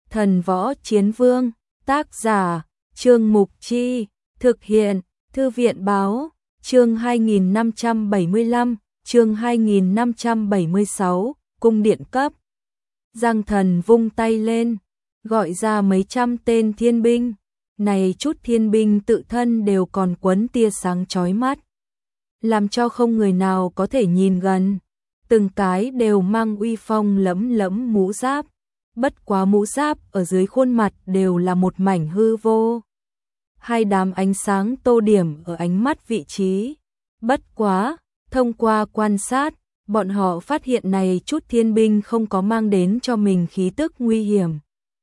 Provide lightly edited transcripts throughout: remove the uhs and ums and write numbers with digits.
Thần Võ Chiến Vương, tác giả, Trương Mục Chi, thực hiện, Thư viện Báo, chương 2575, chương 2576, cung điện cấp. Giang Thần vung tay lên, gọi ra mấy trăm tên thiên binh, này chút thiên binh tự thân đều còn quấn tia sáng chói mắt, làm cho không người nào có thể nhìn gần, từng cái đều mang uy phong lẫm lẫm mũ giáp, bất quá mũ giáp ở dưới khuôn mặt đều là một mảnh hư vô. Hai đám ánh sáng tô điểm ở ánh mắt vị trí, bất quá, thông qua quan sát, bọn họ phát hiện này chút thiên binh không có mang đến cho mình khí tức nguy hiểm.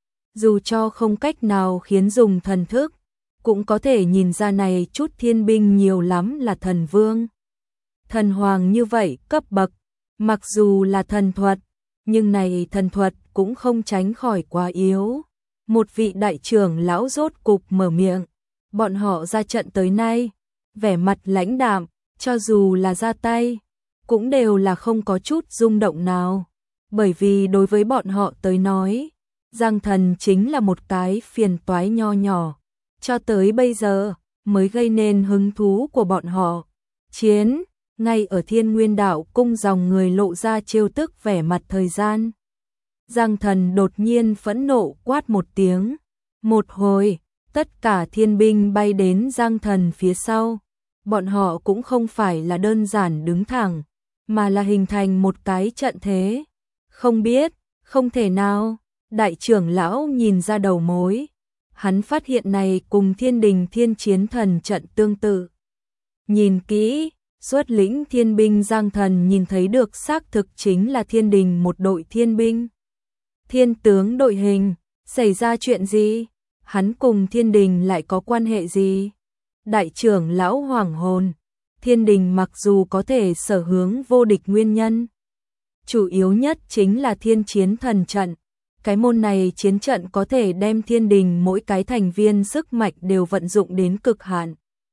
Dù cho không cách nào khiến dùng thần thức, cũng có thể nhìn ra này chút thiên binh nhiều lắm là thần vương. Thần hoàng như vậy cấp bậc, mặc dù là thần thuật, nhưng này thần thuật cũng không tránh khỏi quá yếu. Một vị đại trưởng lão rốt cục mở miệng, bọn họ ra trận tới nay, vẻ mặt lãnh đạm, cho dù là ra tay, cũng đều là không có chút rung động nào, bởi vì đối với bọn họ tới nói, Giang Thần chính là một cái phiền toái nho nhỏ, cho tới bây giờ mới gây nên hứng thú của bọn họ. Chiến, ngay ở Thiên Nguyên Đạo cung dòng người lộ ra trêu tức vẻ mặt thời gian. Giang Thần đột nhiên phẫn nộ quát một tiếng, một hồi, tất cả thiên binh bay đến Giang Thần phía sau. Bọn họ cũng không phải là đơn giản đứng thẳng, mà là hình thành một cái trận thế. Không biết, không thể nào, đại trưởng lão nhìn ra đầu mối. Hắn phát hiện này cùng Thiên Đình Thiên Chiến Thần trận tương tự. Nhìn kỹ, xuất lĩnh thiên binh Giang Thần nhìn thấy được xác thực chính là Thiên Đình một đội thiên binh. Thiên tướng đội hình, xảy ra chuyện gì? Hắn cùng Thiên Đình lại có quan hệ gì? Đại trưởng lão hoảng hồn, Thiên Đình mặc dù có thể sở hướng vô địch nguyên nhân, chủ yếu nhất chính là Thiên Chiến Thần trận. Cái môn này chiến trận có thể đem Thiên Đình mỗi cái thành viên sức mạnh đều vận dụng đến cực hạn.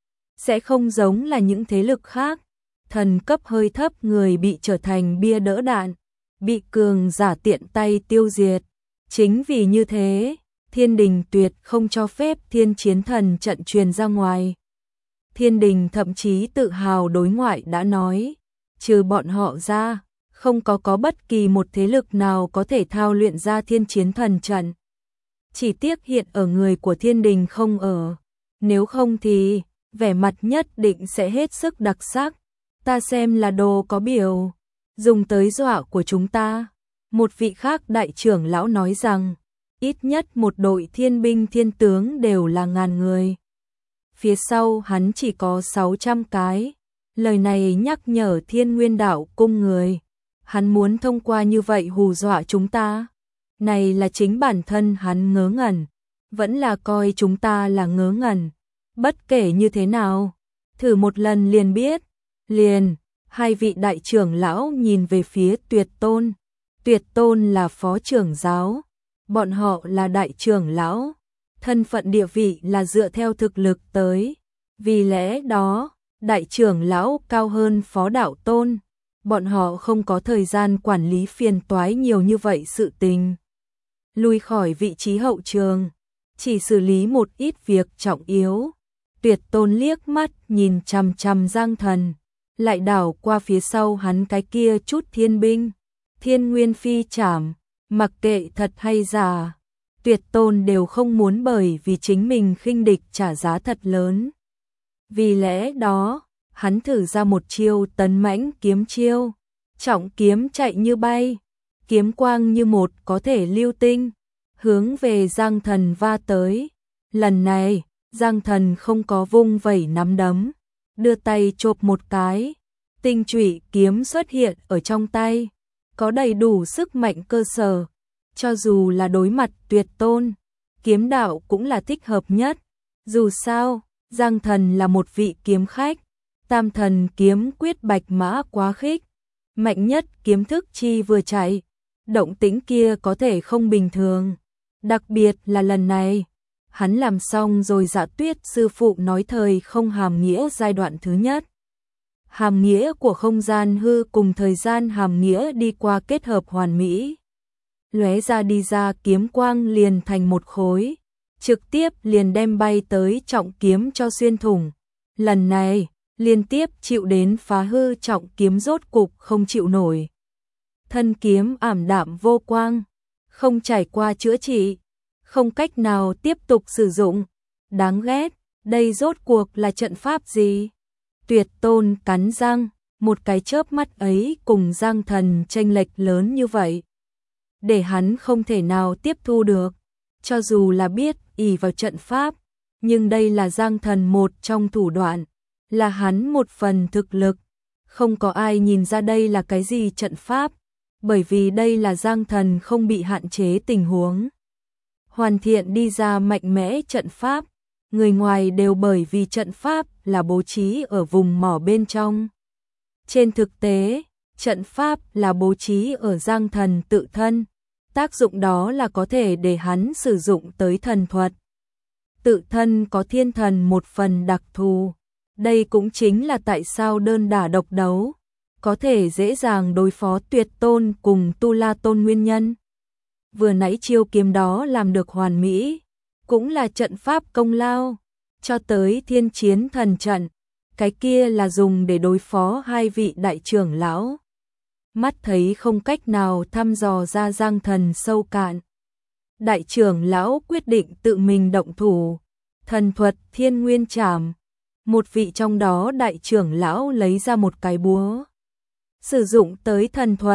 Sẽ không giống là những thế lực khác, thần cấp hơi thấp người bị trở thành bia đỡ đạn, bị cường giả tiện tay tiêu diệt. Chính vì như thế, Thiên Đình tuyệt không cho phép Thiên Chiến Thần trận truyền ra ngoài. Thiên Đình thậm chí tự hào đối ngoại đã nói, trừ bọn họ ra, không có bất kỳ một thế lực nào có thể thao luyện ra Thiên Chiến Thần trận. Chỉ tiếc hiện ở người của Thiên Đình không ở, nếu không thì vẻ mặt nhất định sẽ hết sức đặc sắc. Ta xem là đồ có biểu, dùng tới dọa của chúng ta. Một vị khác đại trưởng lão nói rằng, ít nhất một đội thiên binh thiên tướng đều là ngàn người. Phía sau hắn chỉ có 600 cái. Lời này nhắc nhở Thiên Nguyên Đạo cung người. Hắn muốn thông qua như vậy hù dọa chúng ta. Này là chính bản thân hắn ngớ ngẩn, vẫn là coi chúng ta là ngớ ngẩn. Bất kể như thế nào, thử một lần liền biết. Liền, hai vị đại trưởng lão nhìn về phía Tuyệt Tôn. Tuyệt Tôn là phó trưởng giáo, bọn họ là đại trưởng lão, thân phận địa vị là dựa theo thực lực tới. Vì lẽ đó, đại trưởng lão cao hơn phó đạo tôn, bọn họ không có thời gian quản lý phiền toái nhiều như vậy sự tình. Lui khỏi vị trí hậu trường, chỉ xử lý một ít việc trọng yếu. Tuyệt Tôn liếc mắt nhìn chằm chằm Giang Thần, lại đảo qua phía sau hắn cái kia chút thiên binh. Thiên Nguyên Phi Trảm, mặc kệ thật hay giả, Tuyệt Tôn đều không muốn bởi vì chính mình khinh địch trả giá thật lớn. Vì lẽ đó, hắn thử ra một chiêu tấn mãnh kiếm chiêu, trọng kiếm chạy như bay, kiếm quang như một có thể lưu tinh, hướng về Giang Thần va tới. Lần này, Giang Thần không có vung vẩy nắm đấm, đưa tay chộp một cái, tinh chủy kiếm xuất hiện ở trong tay, có đầy đủ sức mạnh cơ sở, cho dù là đối mặt Tuyệt Tôn, kiếm đạo cũng là thích hợp nhất. Dù sao, Giang Thần là một vị kiếm khách, Tam Thần kiếm quyết bạch mã quá khích, mạnh nhất kiếm thức chi vừa chạy, động tĩnh kia có thể không bình thường. Đặc biệt là lần này, hắn làm xong rồi Dạ Tuyết sư phụ nói thời không hàm nghĩa giai đoạn thứ nhất. Hàm nghĩa của không gian hư cùng thời gian hàm nghĩa đi qua kết hợp hoàn mỹ. lóe ra đi ra kiếm quang liền thành một khối, trực tiếp liền đem bay tới trọng kiếm cho xuyên thủng. Lần này, liên tiếp chịu đến phá hư trọng kiếm rốt cục không chịu nổi. Thân kiếm ảm đạm vô quang, không trải qua chữa trị, không cách nào tiếp tục sử dụng. Đáng ghét, đây rốt cuộc là trận pháp gì? Tuyệt Tôn cắn răng, một cái chớp mắt ấy cùng Giang Thần chênh lệch lớn như vậy, để hắn không thể nào tiếp thu được. Cho dù là biết ỷ vào trận pháp, nhưng đây là Giang Thần một trong thủ đoạn, là hắn một phần thực lực. Không có ai nhìn ra đây là cái gì trận pháp, bởi vì đây là Giang Thần không bị hạn chế tình huống. Hoàn thiện đi ra mạnh mẽ trận pháp, người ngoài đều bởi vì trận pháp là bố trí ở vùng mỏ bên trong. Trên thực tế, trận pháp là bố trí ở Giang Thần tự thân, tác dụng đó là có thể để hắn sử dụng tới thần thuật. Tự thân có thiên thần một phần đặc thù, đây cũng chính là tại sao đơn đả độc đấu có thể dễ dàng đối phó Tuyệt Tôn cùng Tu La Tôn nguyên nhân. Vừa nãy chiêu kiếm đó làm được hoàn mỹ, cũng là trận pháp công lao, cho tới thiên chiến thần trận, cái kia là dùng để đối phó hai vị đại trưởng lão. Mắt thấy không cách nào thăm dò ra Giang Thần sâu cạn, đại trưởng lão quyết định tự mình động thủ, thần thuật Thiên Nguyên Trảm. Một vị trong đó đại trưởng lão lấy ra một cái búa, sử dụng tới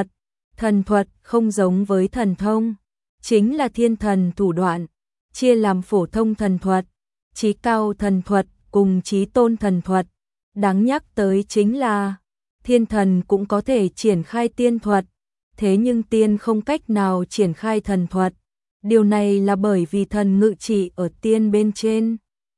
thần thuật không giống với thần thông, chính là thiên thần thủ đoạn, chia làm phổ thông thần thuật, chí cao thần thuật cùng chí tôn thần thuật. Đáng nhắc tới chính là, thiên thần cũng có thể triển khai tiên thuật, thế nhưng tiên không cách nào triển khai thần thuật. Điều này là bởi vì thần ngự trị ở tiên bên trên.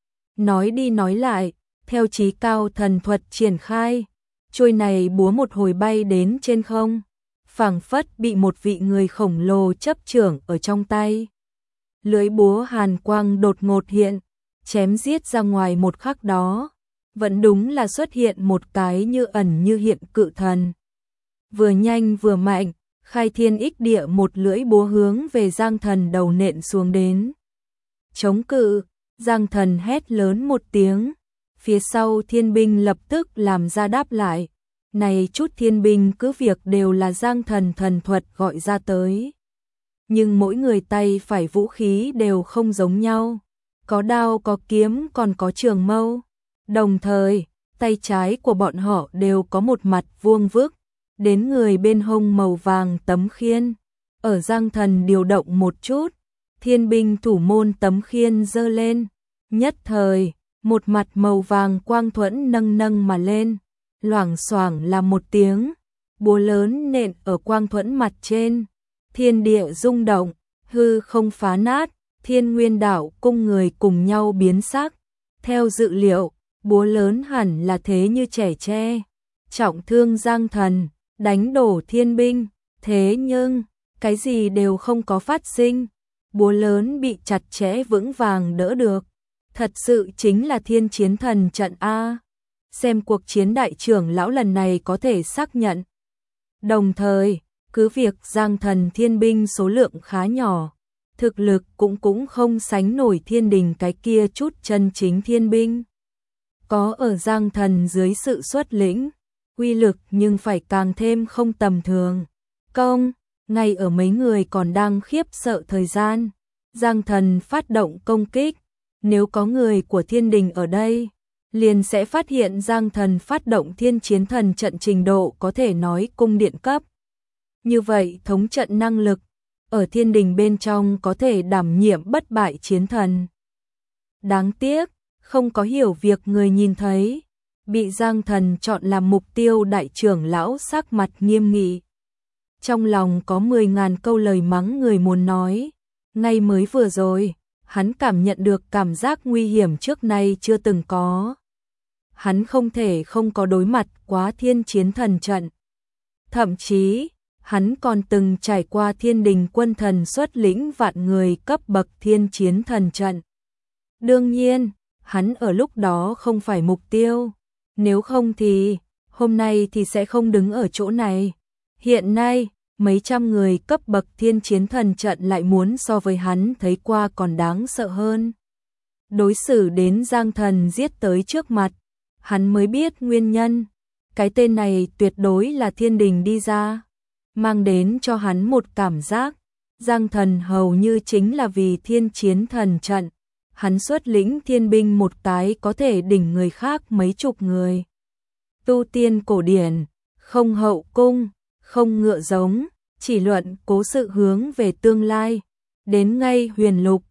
Nói đi nói lại, theo chí cao thần thuật triển khai, trôi này búa một hồi bay đến trên không, phảng phất bị một vị người khổng lồ chấp chưởng ở trong tay. Lưỡi búa hàn quang đột ngột hiện, chém giết ra ngoài một khắc đó, vẫn đúng là xuất hiện một cái như ẩn như hiện cự thần. Vừa nhanh vừa mạnh, khai thiên ích địa một lưỡi búa hướng về Giang Thần đầu nện xuống đến. Chống cự, Giang Thần hét lớn một tiếng, phía sau thiên binh lập tức làm ra đáp lại. Này chút thiên binh cứ việc đều là Giang Thần thần thuật gọi ra tới, nhưng mỗi người tay phải vũ khí đều không giống nhau, có đao có kiếm còn có trường mâu. Đồng thời, tay trái của bọn họ đều có một mặt vuông vức, đến người bên hông màu vàng tấm khiên. Ở Giang Thần điều động một chút, thiên binh thủ môn tấm khiên giơ lên, nhất thời, một mặt màu vàng quang thuẫn nâng nâng mà lên, loảng xoảng là một tiếng, búa lớn nện ở quang thuẫn mặt trên, thiên địa rung động, hư không phá nát, Thiên Nguyên Đạo cung người cùng nhau biến sắc. Theo dự liệu, búa lớn hẳn là thế như trẻ tre, trọng thương Giang Thần, đánh đổ thiên binh, thế nhưng, cái gì đều không có phát sinh, búa lớn bị chặt chẽ vững vàng đỡ được. Thật sự chính là thiên chiến thần trận A. Xem cuộc chiến đại trưởng lão lần này có thể xác nhận. Đồng thời, cứ việc Giang Thần thiên binh số lượng khá nhỏ, thực lực cũng không sánh nổi thiên đình cái kia chút chân chính thiên binh. Có ở Giang Thần dưới sự xuất lĩnh, uy lực nhưng phải càng thêm không tầm thường. Ngay ở mấy người còn đang khiếp sợ thời gian, Giang Thần phát động công kích. Nếu có người của thiên đình ở đây, liền sẽ phát hiện Giang Thần phát động thiên chiến thần trận trình độ có thể nói cung điện cấp. Như vậy thống trận năng lực, ở thiên đình bên trong có thể đảm nhiệm bất bại chiến thần. Đáng tiếc, không có hiểu việc người nhìn thấy, bị Giang Thần chọn làm mục tiêu đại trưởng lão sắc mặt nghiêm nghị. Trong lòng có 10.000 câu lời mắng người muốn nói, ngay mới vừa rồi. Hắn cảm nhận được cảm giác nguy hiểm trước nay chưa từng có. Hắn không thể không có đối mặt quá thiên chiến thần trận. Thậm chí, hắn còn từng trải qua thiên đình quân thần xuất lĩnh vạn người cấp bậc thiên chiến thần trận. Đương nhiên, hắn ở lúc đó không phải mục tiêu. Nếu không thì, hôm nay thì sẽ không đứng ở chỗ này. Hiện nay, mấy trăm người cấp bậc thiên chiến thần trận lại muốn so với hắn thấy qua còn đáng sợ hơn. Đối xử đến Giang Thần giết tới trước mặt, hắn mới biết nguyên nhân. Cái tên này tuyệt đối là thiên đình đi ra, mang đến cho hắn một cảm giác, Giang Thần hầu như chính là vì thiên chiến thần trận. Hắn xuất lĩnh thiên binh một cái có thể đỉnh người khác mấy chục người. Tu tiên cổ điển, không hậu cung, không ngựa giống, chỉ luận cố sự hướng về tương lai. Đến ngay huyền lục,